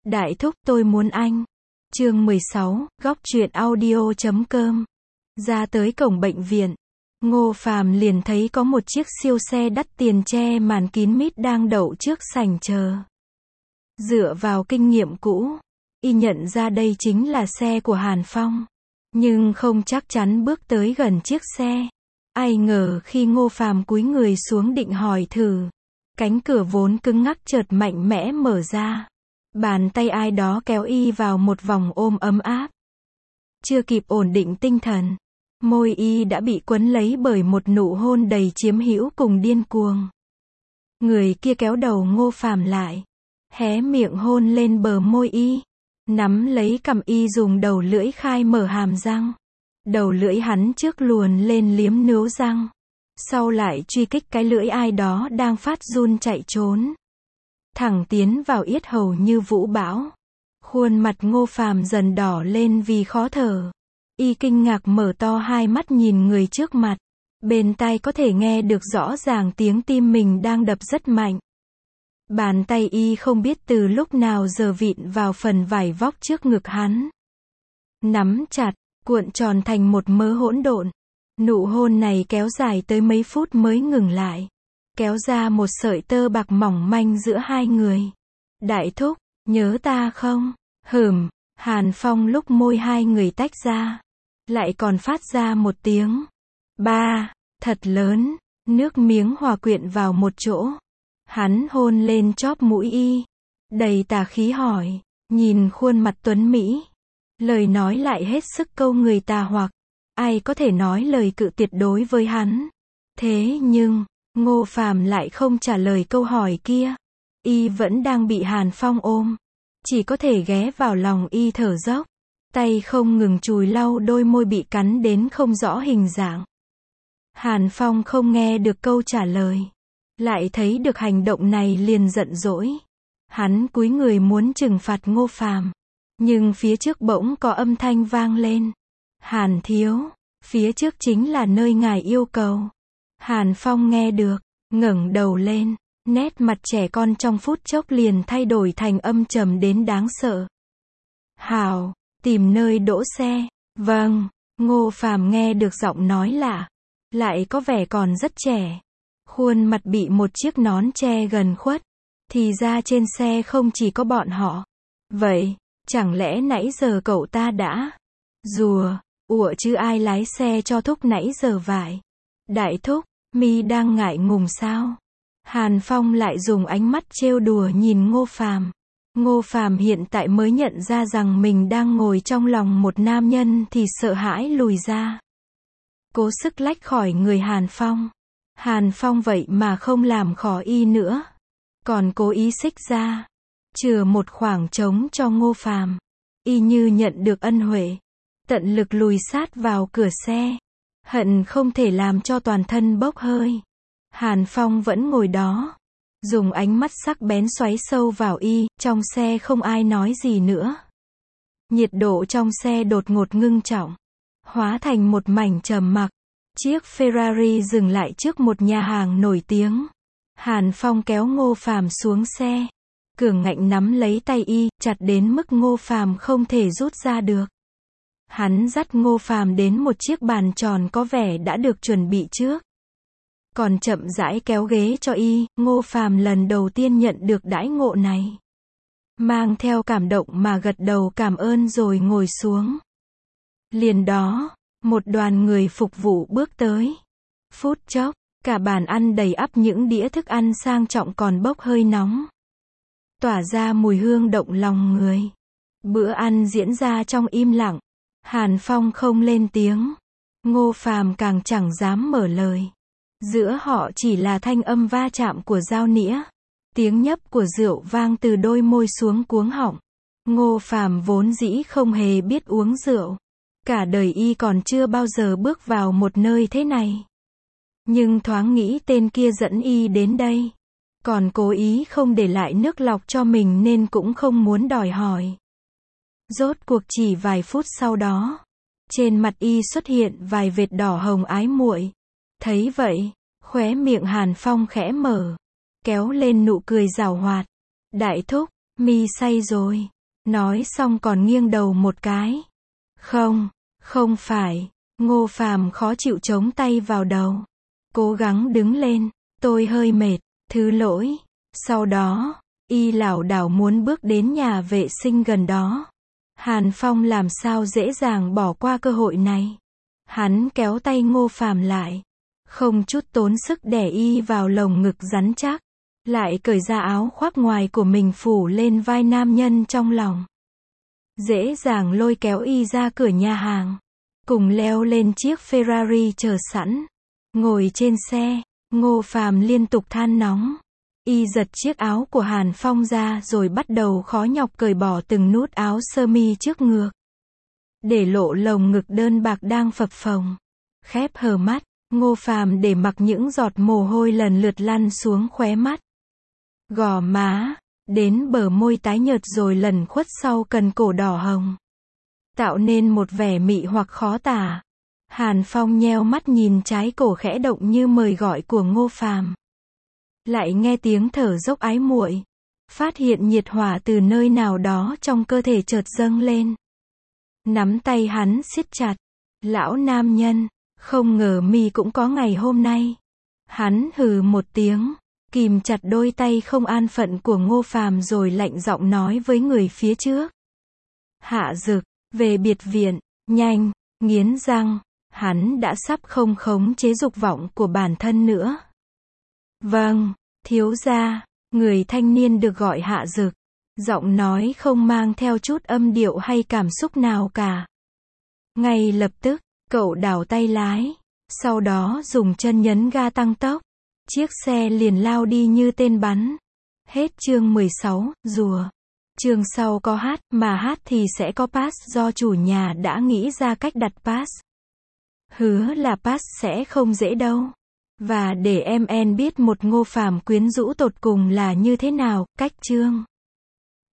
Đại thúc tôi muốn anh. Chương 16, góc truyện audio.com. Ra tới cổng bệnh viện, Ngô Phàm liền thấy có một chiếc siêu xe đắt tiền che màn kín mít đang đậu trước sảnh chờ. Dựa vào kinh nghiệm cũ, y nhận ra đây chính là xe của Hàn Phong, nhưng không chắc chắn bước tới gần chiếc xe. Ai ngờ khi Ngô Phàm cúi người xuống định hỏi thử, cánh cửa vốn cứng ngắc chợt mạnh mẽ mở ra. Bàn tay ai đó kéo y vào một vòng ôm ấm áp. Chưa kịp ổn định tinh thần, môi y đã bị quấn lấy bởi một nụ hôn đầy chiếm hữu cùng điên cuồng. Người kia kéo đầu Ngô Phàm lại, hé miệng hôn lên bờ môi y, nắm lấy cằm y dùng đầu lưỡi khai mở hàm răng. Đầu lưỡi hắn trước luồn lên liếm nướu răng, sau lại truy kích cái lưỡi ai đó đang phát run chạy trốn. Thẳng tiến vào yết hầu như vũ bão. Khuôn mặt Ngô Phàm dần đỏ lên vì khó thở. Y kinh ngạc mở to hai mắt nhìn người trước mặt. Bên tai có thể nghe được rõ ràng tiếng tim mình đang đập rất mạnh. Bàn tay y không biết từ lúc nào giờ vịn vào phần vải vóc trước ngực hắn. Nắm chặt, cuộn tròn thành một mớ hỗn độn. Nụ hôn này kéo dài tới mấy phút mới ngừng lại. Kéo ra một sợi tơ bạc mỏng manh giữa hai người. Đại thúc, nhớ ta không? Hàn Phong lúc môi hai người tách ra, lại còn phát ra một tiếng ba, thật lớn, nước miếng hòa quyện vào một chỗ. Hắn hôn lên chóp mũi y, đầy tà khí hỏi, nhìn khuôn mặt tuấn mỹ. Lời nói lại hết sức câu người tà hoặc, ai có thể nói lời cự tuyệt đối với hắn. Thế nhưng, Ngô Phàm lại không trả lời câu hỏi kia. Y vẫn đang bị Hàn Phong ôm, chỉ có thể ghé vào lòng y thở dốc, tay không ngừng chùi lau đôi môi bị cắn đến không rõ hình dạng. Hàn Phong không nghe được câu trả lời, lại thấy được hành động này liền giận dỗi. Hắn cúi người muốn trừng phạt Ngô Phàm, nhưng phía trước bỗng có âm thanh vang lên. Hàn thiếu, phía trước chính là nơi ngài yêu cầu. Hàn Phong nghe được, ngẩng đầu lên, nét mặt trẻ con trong phút chốc liền thay đổi thành âm trầm đến đáng sợ. Hảo, tìm nơi đỗ xe. Vâng, Ngô Phàm nghe được giọng nói lạ, lại có vẻ còn rất trẻ. Khuôn mặt bị một chiếc nón che gần khuất, thì ra trên xe không chỉ có bọn họ. Vậy, chẳng lẽ nãy giờ cậu ta đã ủa chứ ai lái xe cho thúc nãy giờ vậy? Đại thúc, mi đang ngại ngùng sao? Hàn Phong lại dùng ánh mắt trêu đùa nhìn Ngô Phàm. Ngô Phàm hiện tại mới nhận ra rằng mình đang ngồi trong lòng một nam nhân thì sợ hãi lùi ra. Cố sức lách khỏi người Hàn Phong. Hàn Phong vậy mà không làm khó y nữa, còn cố ý xích ra, chừa một khoảng trống cho Ngô Phàm. Y như nhận được ân huệ, tận lực lùi sát vào cửa xe, hận không thể làm cho toàn thân bốc hơi. Hàn Phong vẫn ngồi đó, dùng ánh mắt sắc bén xoáy sâu vào y. Trong xe không ai nói gì nữa. Nhiệt độ trong xe đột ngột ngưng trọng, hóa thành một mảnh trầm mặc. Chiếc Ferrari dừng lại trước một nhà hàng nổi tiếng. Hàn Phong kéo Ngô Phàm xuống xe, cường ngạnh nắm lấy tay y, chặt đến mức Ngô Phàm không thể rút ra được. Hắn dắt Ngô Phàm đến một chiếc bàn tròn có vẻ đã được chuẩn bị trước, còn chậm rãi kéo ghế cho y. Ngô Phàm lần đầu tiên nhận được đãi ngộ này, mang theo cảm động mà gật đầu cảm ơn rồi ngồi xuống. Liền đó, một đoàn người phục vụ bước tới. Phút chốc, cả bàn ăn đầy ắp những đĩa thức ăn sang trọng còn bốc hơi nóng, tỏa ra mùi hương động lòng người. Bữa ăn diễn ra trong im lặng. Hàn Phong không lên tiếng, Ngô Phàm càng chẳng dám mở lời. Giữa họ chỉ là thanh âm va chạm của dao nĩa, tiếng nhấp của rượu vang từ đôi môi xuống cuống họng. Ngô Phàm vốn dĩ không hề biết uống rượu, cả đời y còn chưa bao giờ bước vào một nơi thế này. Nhưng thoáng nghĩ tên kia dẫn y đến đây, còn cố ý không để lại nước lọc cho mình nên cũng không muốn đòi hỏi. Rốt cuộc chỉ vài phút sau đó, trên mặt y xuất hiện vài vệt đỏ hồng ái muội. Thấy vậy, khóe miệng Hàn Phong khẽ mở, kéo lên nụ cười giảo hoạt. Đại thúc, mi say rồi. Nói xong còn nghiêng đầu một cái. Không, không phải. Ngô Phàm khó chịu chống tay vào đầu. Cố gắng đứng lên. Tôi hơi mệt, thứ lỗi. Sau đó, y lảo đảo muốn bước đến nhà vệ sinh gần đó. Hàn Phong làm sao dễ dàng bỏ qua cơ hội này. Hắn kéo tay Ngô Phàm lại. Không chút tốn sức đè y vào lồng ngực rắn chắc. Lại cởi ra áo khoác ngoài của mình phủ lên vai nam nhân trong lòng. Dễ dàng lôi kéo y ra cửa nhà hàng. Cùng leo lên chiếc Ferrari chờ sẵn. Ngồi trên xe, Ngô Phàm liên tục than nóng. Y giật chiếc áo của Hàn Phong ra rồi bắt đầu khó nhọc cởi bỏ từng nút áo sơ mi trước ngực. Để lộ lồng ngực đơn bạc đang phập phồng. Khép hờ mắt, Ngô Phàm để mặc những giọt mồ hôi lần lượt lăn xuống khóe mắt. Gò má, đến bờ môi tái nhợt rồi lẩn khuất sau cần cổ đỏ hồng. Tạo nên một vẻ mị hoặc khó tả. Hàn Phong nheo mắt nhìn trái cổ khẽ động như mời gọi của Ngô Phàm. Lại nghe tiếng thở dốc ái muội. Phát hiện nhiệt hỏa từ nơi nào đó trong cơ thể chợt dâng lên. Nắm tay hắn siết chặt. Lão nam nhân, không ngờ mi cũng có ngày hôm nay. Hắn hừ một tiếng, kìm chặt đôi tay không an phận của Ngô Phàm rồi lạnh giọng nói với người phía trước. Hạ Dực, về biệt viện, nhanh, nghiến răng, hắn đã sắp không khống chế dục vọng của bản thân nữa. Vâng, thiếu gia, người thanh niên được gọi Hạ Dực. Giọng nói không mang theo chút âm điệu hay cảm xúc nào cả. Ngay lập tức, cậu đảo tay lái, sau đó dùng chân nhấn ga tăng tốc. Chiếc xe liền lao đi như tên bắn. Hết chương 16, rùa. Chương sau có hát, mà hát thì sẽ có pass do chủ nhà đã nghĩ ra cách đặt pass. Hứa là pass sẽ không dễ đâu. Và để em biết một Ngô Phàm quyến rũ tột cùng là như thế nào, cách chương